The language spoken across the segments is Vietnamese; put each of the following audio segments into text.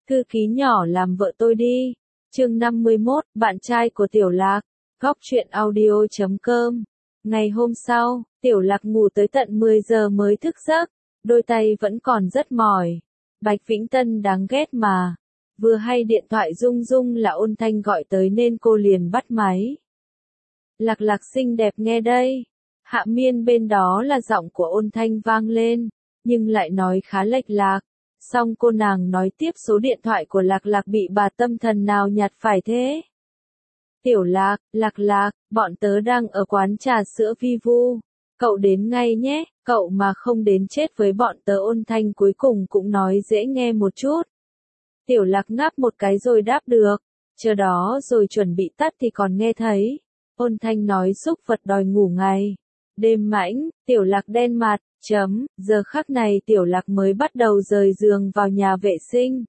Thư ký nhỏ làm vợ tôi đi. Chương 51, bạn trai của Tiểu Lạc. Góc truyện audio.com. Ngày hôm sau, Tiểu Lạc ngủ tới tận 10 giờ mới thức giấc, đôi tay vẫn còn rất mỏi. Bạch Vĩnh Tân đáng ghét mà. Vừa hay điện thoại rung rung là Ôn Thanh gọi tới nên cô liền bắt máy. Lạc Lạc xinh đẹp nghe đây. Hạ Miên bên đó là giọng của Ôn Thanh vang lên, nhưng lại nói khá lệch lạc. Xong cô nàng nói tiếp số điện thoại của Lạc Lạc bị bà tâm thần nào nhặt phải thế. Tiểu Lạc, Lạc Lạc, bọn tớ đang ở quán trà sữa Vi Vu. Cậu đến ngay nhé, cậu mà không đến chết với bọn tớ. Ôn Thanh cuối cùng cũng nói dễ nghe một chút. Tiểu Lạc ngáp một cái rồi đáp được, chờ đó rồi chuẩn bị tắt thì còn nghe thấy. Ôn Thanh nói xúc vật đòi ngủ ngay. Đêm mãnh, Tiểu Lạc đen mặt, giờ khắc này Tiểu Lạc mới bắt đầu rời giường vào nhà vệ sinh.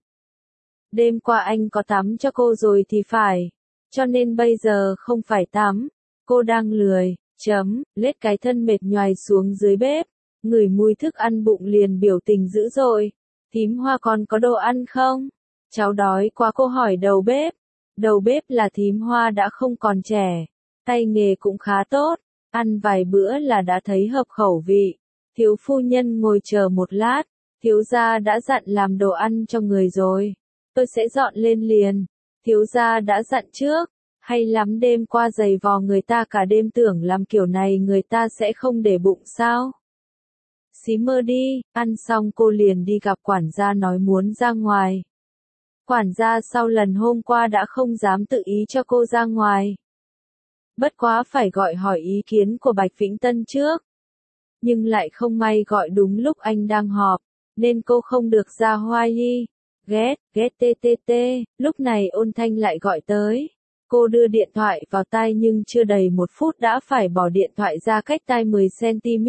Đêm qua anh có tắm cho cô rồi thì phải, cho nên bây giờ không phải tắm. Cô đang lười, lết cái thân mệt nhoài xuống dưới bếp, ngửi mùi thức ăn bụng liền biểu tình dữ dội. Thím Hoa còn có đồ ăn không? Cháu đói quá. Cô hỏi đầu bếp. Đầu bếp là thím Hoa đã không còn trẻ, tay nghề cũng khá tốt, ăn vài bữa là đã thấy hợp khẩu vị. Thiếu phu nhân ngồi chờ một lát, thiếu gia đã dặn làm đồ ăn cho người rồi. Tôi sẽ dọn lên liền. Thiếu gia đã dặn trước. Hay lắm, đêm qua giày vò người ta cả đêm, tưởng làm kiểu này người ta sẽ không để bụng sao? Xí mơ đi. Ăn xong cô liền đi gặp quản gia nói muốn ra ngoài. Quản gia sau lần hôm qua đã không dám tự ý cho cô ra ngoài. Bất quá phải gọi hỏi ý kiến của Bạch Vĩnh Tân trước. Nhưng lại không may gọi đúng lúc anh đang họp, nên cô không được ra Hawaii. Ghét ttt. Lúc này Ôn Thanh lại gọi tới. Cô đưa điện thoại vào tai nhưng chưa đầy 1 phút đã phải bỏ điện thoại ra cách tai 10 cm.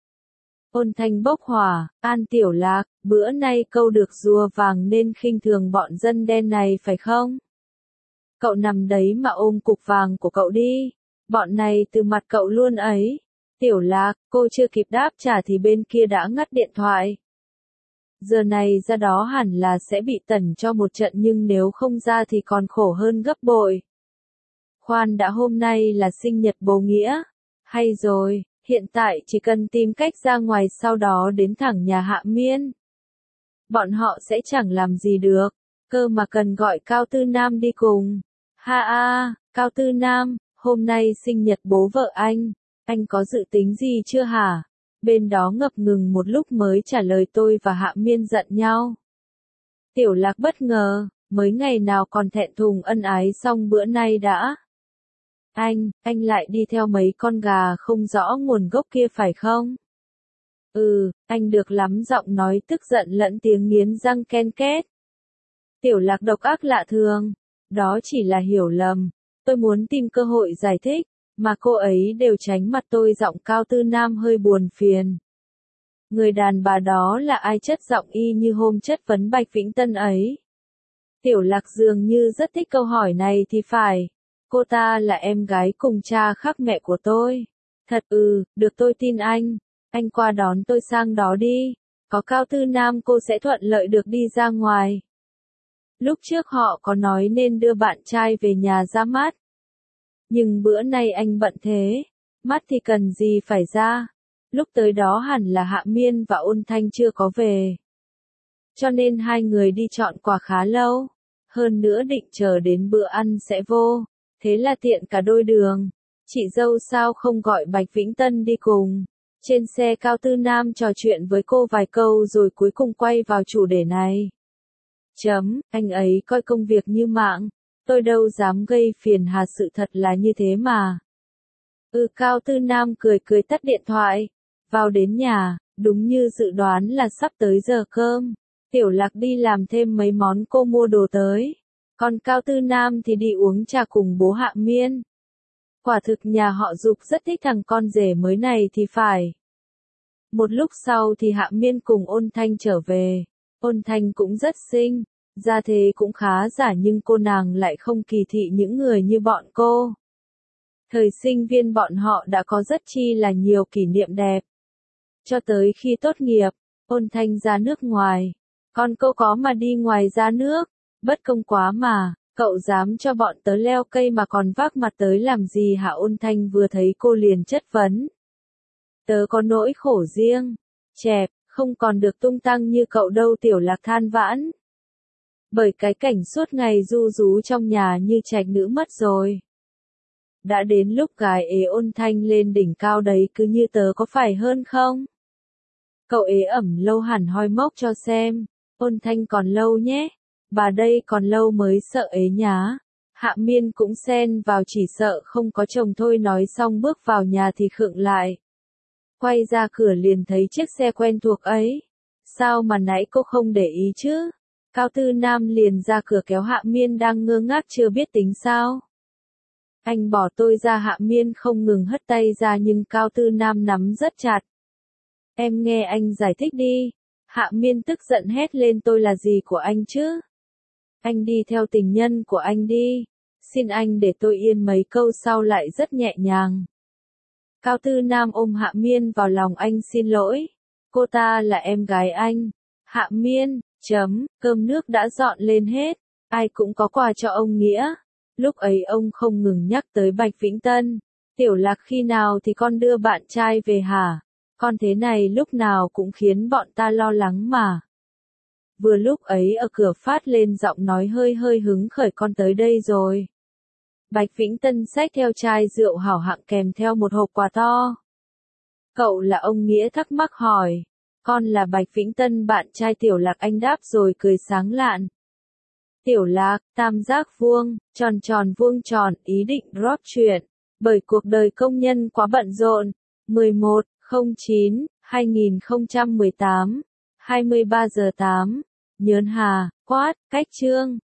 Ôn Thanh bốc hỏa, An Tiểu Lạc, bữa nay câu được rùa vàng nên khinh thường bọn dân đen này phải không? Cậu nằm đấy mà ôm cục vàng của cậu đi. Bọn này từ mặt cậu luôn ấy. Tiểu Lạc, cô chưa kịp đáp trả thì bên kia đã ngắt điện thoại. Giờ này ra đó hẳn là sẽ bị tẩn cho một trận, nhưng nếu không ra thì còn khổ hơn gấp bội. Khoan đã, hôm nay là sinh nhật bố Nghĩa. Hay rồi, hiện tại chỉ cần tìm cách ra ngoài, sau đó đến thẳng nhà Hạ Miên. Bọn họ sẽ chẳng làm gì được, cơ mà cần gọi Cao Tư Nam đi cùng. Cao Tư Nam, hôm nay sinh nhật bố vợ anh có dự tính gì chưa hả? Bên đó ngập ngừng một lúc mới trả lời tôi và Hạ Miên giận nhau. Tiểu Lạc bất ngờ, mới ngày nào còn thẹn thùng ân ái, xong bữa nay đã. Anh lại đi theo mấy con gà không rõ nguồn gốc kia phải không? Anh được lắm. Giọng nói tức giận lẫn tiếng nghiến răng ken két. Tiểu Lạc độc ác lạ thường. Đó chỉ là hiểu lầm. Tôi muốn tìm cơ hội giải thích, mà cô ấy đều tránh mặt tôi. Giọng Cao Tư Nam hơi buồn phiền. Người đàn bà đó là ai? Chất giọng y như hôm chất vấn Bạch Vĩnh Tân ấy. Tiểu Lạc dường như rất thích câu hỏi này thì phải. Cô ta là em gái cùng cha khác mẹ của tôi. Thật? Được, tôi tin anh. Anh qua đón tôi sang đó đi. Có Cao Tư Nam cô sẽ thuận lợi được đi ra ngoài. Lúc trước họ có nói nên đưa bạn trai về nhà ra mắt. Nhưng bữa nay anh bận thế. Mắt thì cần gì phải ra. Lúc tới đó hẳn là Hạ Miên và Ôn Thanh chưa có về. Cho nên hai người đi chọn quà khá lâu. Hơn nữa định chờ đến bữa ăn sẽ vô. Thế là tiện cả đôi đường. Chị dâu sao không gọi Bạch Vĩnh Tân đi cùng? Trên xe Cao Tư Nam trò chuyện với cô vài câu rồi cuối cùng quay vào chủ đề này. Anh ấy coi công việc như mạng. Tôi đâu dám gây phiền hà, sự thật là như thế mà. Cao Tư Nam cười tắt điện thoại. Vào đến nhà, đúng như dự đoán là sắp tới giờ cơm. Tiểu Lạc đi làm thêm mấy món cô mua đồ tới. Còn Cao Tư Nam thì đi uống trà cùng bố Hạ Miên. Quả thực nhà họ Dục rất thích thằng con rể mới này thì phải. Một lúc sau thì Hạ Miên cùng Ôn Thanh trở về. Ôn Thanh cũng rất xinh, gia thế cũng khá giả, nhưng cô nàng lại không kỳ thị những người như bọn cô. Thời sinh viên bọn họ đã có rất chi là nhiều kỷ niệm đẹp. Cho tới khi tốt nghiệp, Ôn Thanh ra nước ngoài. Còn cô có mà đi ngoài ra nước, Bất công quá mà, cậu dám cho bọn tớ leo cây mà còn vác mặt tới làm gì hả? Ôn Thanh vừa thấy cô liền chất vấn. Tớ có nỗi khổ riêng. Chẹp, không còn được tung tăng như cậu đâu, Tiểu Lạc than vãn. Bởi cái cảnh suốt ngày ru rú trong nhà như trạch nữ mất rồi. Đã đến lúc gái ế Ôn Thanh lên đỉnh cao đấy, cứ như tớ có phải hơn không? Cậu ế ẩm lâu hẳn hoi mốc cho xem. Ôn Thanh còn lâu nhé. Bà đây còn lâu mới sợ ế nhá. Hạ Miên cũng xen vào, chỉ sợ không có chồng thôi. Nói xong bước vào nhà thì khựng lại. Quay ra cửa liền thấy chiếc xe quen thuộc ấy. Sao mà nãy cô không để ý chứ? Cao Tư Nam liền ra cửa kéo Hạ Miên đang ngơ ngác chưa biết tính sao. Anh bỏ tôi ra. Hạ Miên không ngừng hất tay ra nhưng Cao Tư Nam nắm rất chặt. Em nghe anh giải thích đi. Hạ Miên tức giận hét lên, tôi là gì của anh chứ? Anh đi theo tình nhân của anh đi. Xin anh để tôi yên. Mấy câu sau lại rất nhẹ nhàng. Cao Tư Nam ôm Hạ Miên vào lòng, anh xin lỗi. Cô ta là em gái anh. Hạ Miên, cơm nước đã dọn lên hết. Ai cũng có quà cho ông Nghĩa. Lúc ấy ông không ngừng nhắc tới Bạch Vĩnh Tân. Tiểu Lạc khi nào thì con đưa bạn trai về hả? Con thế này lúc nào cũng khiến bọn ta lo lắng mà. Vừa lúc ấy ở cửa phát lên giọng nói hơi hơi hứng khởi, con tới đây rồi. Bạch Vĩnh Tân xách theo chai rượu hảo hạng kèm theo một hộp quà to. Cậu là ông Nghĩa thắc mắc hỏi. Con là Bạch Vĩnh Tân, bạn trai Tiểu Lạc, anh đáp rồi cười sáng lạn. Tiểu Lạc, tam giác vuông, tròn tròn vuông tròn, ý định drop chuyện. Bởi cuộc đời công nhân quá bận rộn. 11/09/2018, 23 giờ 8. Nhớn hà, quát, cách chương.